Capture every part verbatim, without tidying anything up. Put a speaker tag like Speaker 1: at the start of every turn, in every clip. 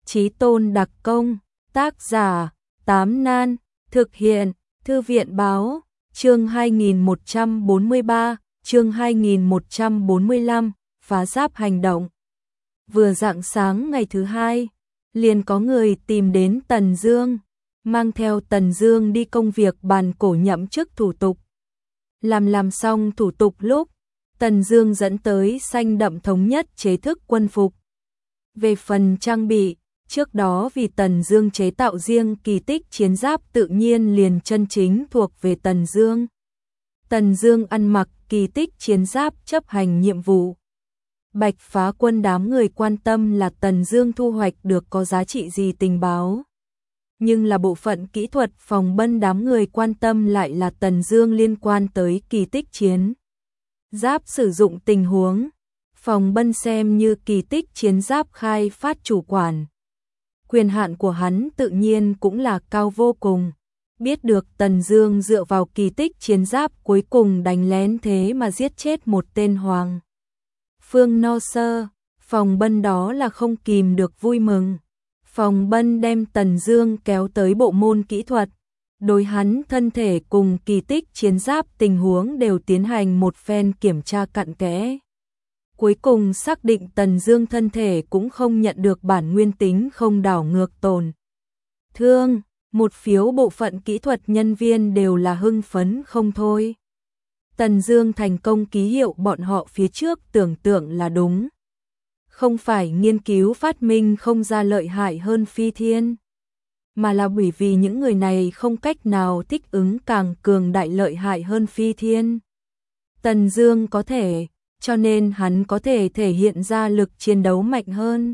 Speaker 1: Chí Tôn đặc công, tác giả, Tám Nan, thực hiện, Thư viện báo, chương hai nghìn một trăm bốn mươi ba, chương hai nghìn một trăm bốn mươi lăm, phá giáp hành động. Vừa rạng sáng ngày thứ hai, liền có người tìm đến Tần Dương, mang theo Tần Dương đi công việc bàn cổ nhậm chức thủ tục. Làm làm xong thủ tục lúc, Tần Dương dẫn tới xanh đậm thống nhất chế thức quân phục. Về phần trang bị, trước đó vì Tần Dương chế tạo riêng kỳ tích chiến giáp tự nhiên liền chân chính thuộc về Tần Dương. Tần Dương ăn mặc kỳ tích chiến giáp chấp hành nhiệm vụ. Bạch Phá Quân đám người quan tâm là Tần Dương thu hoạch được có giá trị gì tình báo. Nhưng là bộ phận kỹ thuật phòng bân đám người quan tâm lại là Tần Dương liên quan tới kỳ tích chiến giáp sử dụng tình huống. Phòng bân xem như kỳ tích chiến giáp khai phát chủ quản. Quyền hạn của hắn tự nhiên cũng là cao vô cùng. Biết được Tần Dương dựa vào kỳ tích chiến giáp cuối cùng đánh lén thế mà giết chết một tên Hoàng Phương No Sơ, phòng bân đó là không kìm được vui mừng. Phòng bân đem Tần Dương kéo tới bộ môn kỹ thuật, đối hắn thân thể cùng kỳ tích chiến giáp tình huống đều tiến hành một phen kiểm tra cặn kẽ. Cuối cùng xác định Tần Dương thân thể cũng không nhận được bản nguyên tính không đảo ngược tổn thương, một phiếu bộ phận kỹ thuật nhân viên đều là hưng phấn không thôi. Tần Dương thành công ký hiệu bọn họ phía trước tưởng tượng là đúng. Không phải nghiên cứu phát minh không ra lợi hại hơn Phi Thiên, mà là bởi vì những người này không cách nào thích ứng càng cường đại lợi hại hơn Phi Thiên. Tần Dương có thể, cho nên hắn có thể thể hiện ra lực chiến đấu mạnh hơn.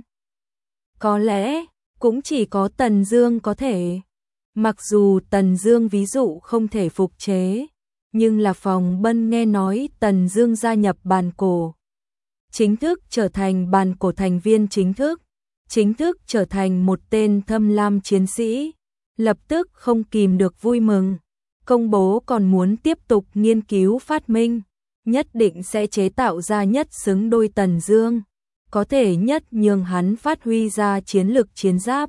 Speaker 1: Có lẽ, cũng chỉ có Tần Dương có thể. Mặc dù Tần Dương ví dụ không thể phục chế, nhưng là phòng bân nghe nói Tần Dương gia nhập bàn cổ, chính thức trở thành bàn cổ thành viên chính thức, chính thức trở thành một tên thâm lam chiến sĩ, lập tức không kìm được vui mừng, công bố còn muốn tiếp tục nghiên cứu phát minh, nhất định sẽ chế tạo ra nhất xứng đôi Tần Dương, có thể nhất nhường hắn phát huy ra chiến lực chiến giáp.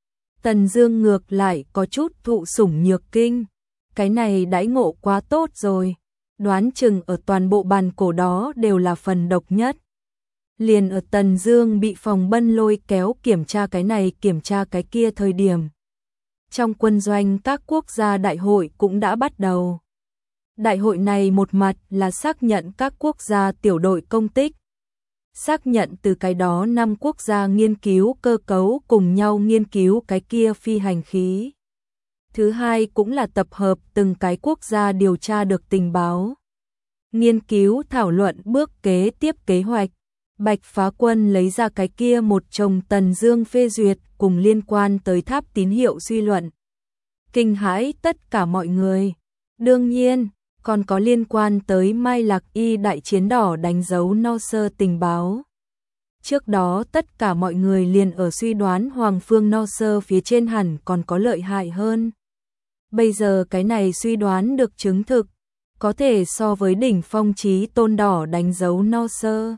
Speaker 1: Tần Dương ngược lại có chút thụ sủng nhược kinh, cái này đãi ngộ quá tốt rồi, đoán chừng ở toàn bộ bàn cổ đó đều là phần độc nhất. Liền ở Tần Dương bị phòng bân lôi kéo kiểm tra cái này kiểm tra cái kia thời điểm, trong quân doanh các quốc gia đại hội cũng đã bắt đầu. Đại hội này một mặt là xác nhận các quốc gia tiểu đội công tích, xác nhận từ cái đó năm quốc gia nghiên cứu cơ cấu cùng nhau nghiên cứu cái kia phi hành khí. Thứ hai cũng là tập hợp từng cái quốc gia điều tra được tình báo, nghiên cứu thảo luận bước kế tiếp kế hoạch. Bạch Phá Quân lấy ra cái kia một chồng Tần Dương phê duyệt cùng liên quan tới tháp tín hiệu suy luận, kinh hãi tất cả mọi người. Đương nhiên, còn có liên quan tới Mai Lạc Y đại chiến đỏ đánh dấu No Sơ tình báo. Trước đó tất cả mọi người liền ở suy đoán Hoàng Phương No Sơ phía trên hẳn còn có lợi hại hơn. Bây giờ cái này suy đoán được chứng thực, có thể so với đỉnh phong Chí Tôn đỏ đánh dấu No Sơ.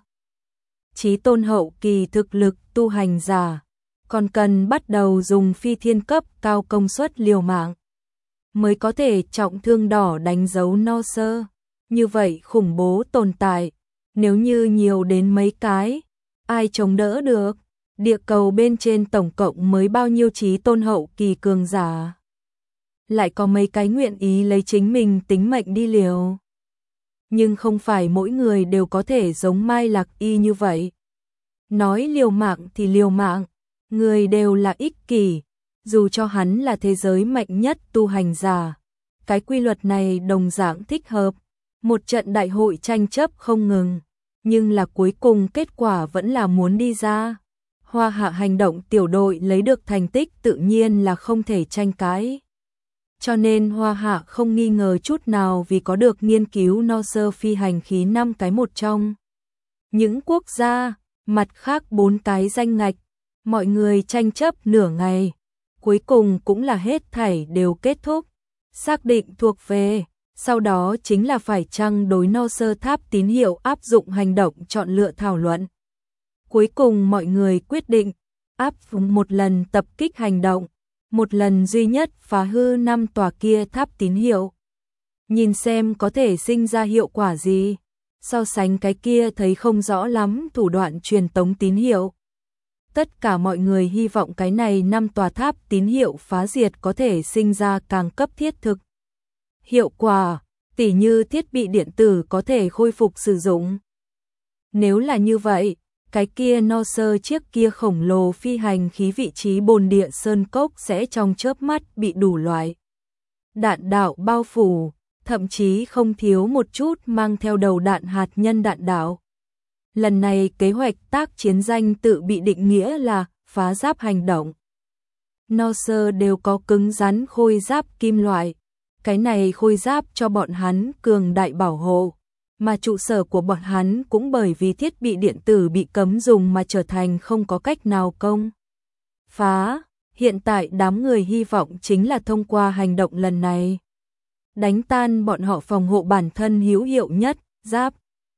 Speaker 1: Chí Tôn hậu kỳ thực lực tu hành giả, còn cần bắt đầu dùng phi thiên cấp cao công suất liều mạng mới có thể trọng thương đỏ đánh dấu No Sơ. Như vậy khủng bố tồn tại, nếu như nhiều đến mấy cái, ai chống đỡ được? Địa cầu bên trên tổng cộng mới bao nhiêu Chí Tôn hậu kỳ cường giả? Lại có mấy cái nguyện ý lấy chính mình tính mệnh đi liều. Nhưng không phải mỗi người đều có thể giống Mai Lạc Y như vậy. Nói liều mạng thì liều mạng, người đều là ích kỷ, dù cho hắn là thế giới mạnh nhất tu hành giả. Cái quy luật này đồng dạng thích hợp, một trận đại hội tranh chấp không ngừng, nhưng là cuối cùng kết quả vẫn là muốn đi ra. Hoa Hạ hành động tiểu đội lấy được thành tích tự nhiên là không thể tranh cãi. Cho nên Hoa Hạ không nghi ngờ chút nào vì có được nghiên cứu No Sơ phi hành khí năm cái một trong những quốc gia, mặt khác bốn cái danh ngạch, mọi người tranh chấp nửa ngày, cuối cùng cũng là hết thảy đều kết thúc, xác định thuộc về, sau đó chính là phải chăng đối No Sơ tháp tín hiệu áp dụng hành động chọn lựa thảo luận. Cuối cùng mọi người quyết định, áp dụng một lần tập kích hành động, một lần duy nhất phá hư năm tòa kia tháp tín hiệu. Nhìn xem có thể sinh ra hiệu quả gì. So sánh cái kia thấy không rõ lắm thủ đoạn truyền tống tín hiệu. Tất cả mọi người hy vọng cái này năm tòa tháp tín hiệu phá diệt có thể sinh ra càng cấp thiết thực. Hiệu quả, tỉ như thiết bị điện tử có thể khôi phục sử dụng. Nếu là như vậy, cái kia no sơ chiếc kia khổng lồ phi hành khí vị trí bồn địa sơn cốc sẽ trong chớp mắt bị đủ loại đạn đạo bao phủ, thậm chí không thiếu một chút mang theo đầu đạn hạt nhân đạn đạo. Lần này kế hoạch tác chiến danh tự bị định nghĩa là phá giáp hành động. No sơ đều có cứng rắn khôi giáp kim loại, cái này khôi giáp cho bọn hắn cường đại bảo hộ, mà trụ sở của bọn hắn cũng bởi vì thiết bị điện tử bị cấm dùng mà trở thành không có cách nào công phá. Hiện tại đám người hy vọng chính là thông qua hành động lần này, đánh tan bọn họ phòng hộ bản thân hữu hiệu nhất, giáp.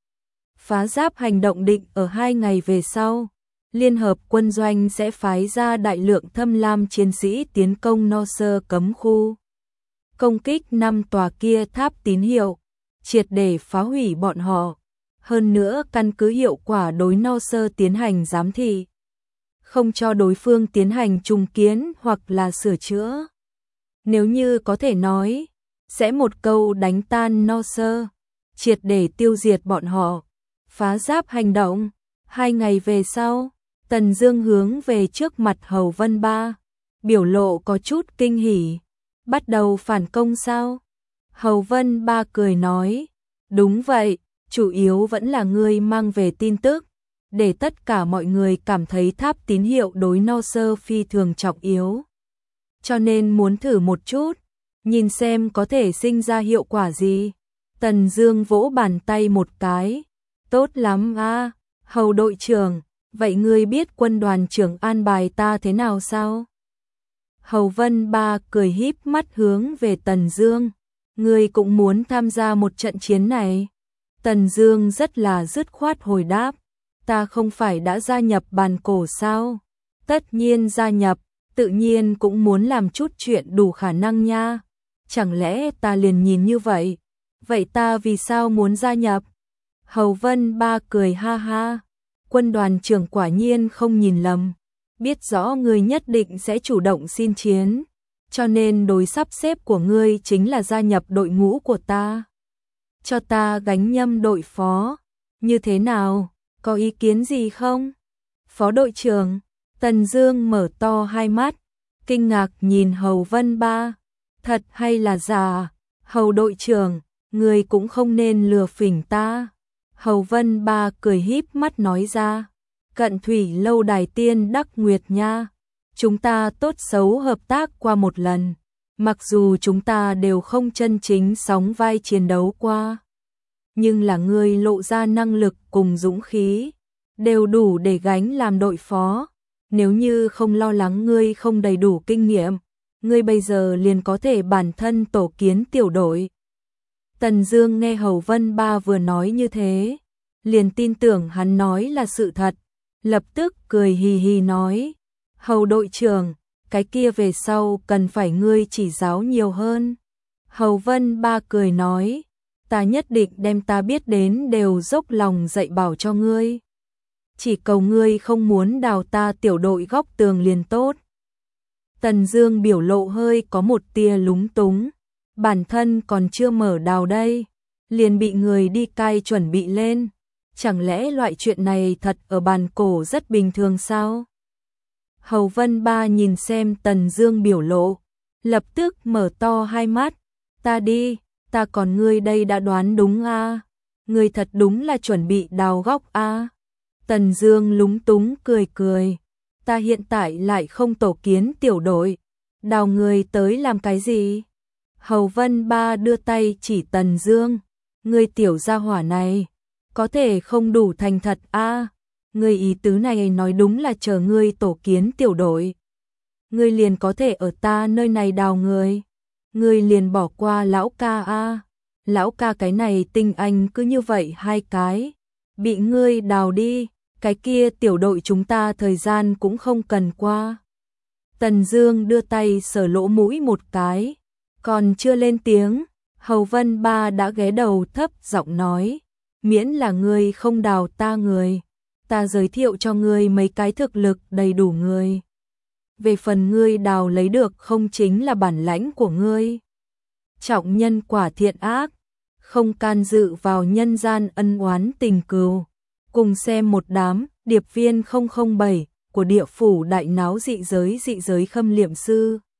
Speaker 1: Phá giáp hành động định ở hai ngày về sau, Liên hợp quân doanh sẽ phái ra đại lượng thâm lam chiến sĩ tiến công no sơ cấm khu. Công kích năm tòa kia tháp tín hiệu, triệt để phá hủy bọn họ. Hơn nữa căn cứ hiệu quả đối no sơ tiến hành giám thị, không cho đối phương tiến hành trùng kiến hoặc là sửa chữa. Nếu như có thể nói, sẽ một câu đánh tan no sơ, triệt để tiêu diệt bọn họ. Phá giáp hành động, hai ngày về sau, Tần Dương hướng về trước mặt Hầu Vân Ba, biểu lộ có chút kinh hỉ. Bắt đầu phản công sao? Hầu Vân Ba cười nói, đúng vậy, chủ yếu vẫn là ngươi mang về tin tức, để tất cả mọi người cảm thấy tháp tín hiệu đối no sơ phi thường trọng yếu. Cho nên muốn thử một chút, nhìn xem có thể sinh ra hiệu quả gì. Tần Dương vỗ bàn tay một cái, tốt lắm a, Hầu đội trưởng, vậy ngươi biết quân đoàn trưởng an bài ta thế nào sao? Hầu Vân Ba cười híp mắt hướng về Tần Dương, ngươi cũng muốn tham gia một trận chiến này? Tần Dương rất là dứt khoát hồi đáp, ta không phải đã gia nhập bàn cổ sao? Tất nhiên gia nhập, tự nhiên cũng muốn làm chút chuyện đủ khả năng nha. Chẳng lẽ ta liền nhìn như vậy? Vậy ta vì sao muốn gia nhập? Hầu Vân Ba cười ha ha, quân đoàn trưởng quả nhiên không nhìn lầm, biết rõ ngươi nhất định sẽ chủ động xin chiến, cho nên đối sắp xếp của ngươi chính là gia nhập đội ngũ của ta. Cho ta gánh nhâm đội phó, như thế nào, có ý kiến gì không? Phó đội trưởng, Tần Dương mở to hai mắt, kinh ngạc nhìn Hầu Vân Ba, thật hay là giả? Hầu đội trưởng, ngươi cũng không nên lừa phỉnh ta. Hầu Vân Ba cười híp mắt nói ra, Cận Thủy lâu đài tiên Đắc Nguyệt nha, chúng ta tốt xấu hợp tác qua một lần, mặc dù chúng ta đều không chân chính sóng vai chiến đấu qua, nhưng là ngươi lộ ra năng lực cùng dũng khí, đều đủ để gánh làm đội phó. Nếu như không lo lắng ngươi không đầy đủ kinh nghiệm, ngươi bây giờ liền có thể bản thân tổ kiến tiểu đội. Tần Dương nghe Hầu Vân Ba vừa nói như thế, liền tin tưởng hắn nói là sự thật, lập tức cười hì hì nói, Hầu đội trưởng, cái kia về sau cần phải ngươi chỉ giáo nhiều hơn. Hầu Vân Ba cười nói, ta nhất định đem ta biết đến đều dốc lòng dạy bảo cho ngươi. Chỉ cầu ngươi không muốn đào ta tiểu đội góc tường liền tốt. Tần Dương biểu lộ hơi có một tia lúng túng, bản thân còn chưa mở đào đây, liền bị người đi cai chuẩn bị lên. Chẳng lẽ loại chuyện này thật ở bàn cổ rất bình thường sao? Hầu Vân Ba nhìn xem Tần Dương biểu lộ, lập tức mở to hai mắt, ta đi, ta còn ngươi đây đã đoán đúng a, à? Ngươi thật đúng là chuẩn bị đào góc a. À? Tần Dương lúng túng cười cười, ta hiện tại lại không tổ kiến tiểu đội, đào người tới làm cái gì? Hầu Vân Ba đưa tay chỉ Tần Dương, ngươi tiểu gia hỏa này, có thể không đủ thành thật a, à? Ngươi ý tứ này nói đúng là chờ ngươi tổ kiến tiểu đội, ngươi liền có thể ở ta nơi này đào người, ngươi liền bỏ qua lão ca a, à? Lão ca cái này tinh anh cứ như vậy hai cái, bị ngươi đào đi, cái kia tiểu đội chúng ta thời gian cũng không cần qua. Tần Dương đưa tay sờ lỗ mũi một cái, còn chưa lên tiếng, Hầu Vân Ba đã ghé đầu thấp giọng nói, miễn là ngươi không đào ta người, ta giới thiệu cho ngươi mấy cái thực lực đầy đủ người. Về phần ngươi đào lấy được không chính là bản lãnh của ngươi. Trọng nhân quả thiện ác, không can dự vào nhân gian ân oán tình cừu. Cùng xem một đám điệp viên không không bảy của địa phủ đại náo dị giới dị giới khâm liệm sư.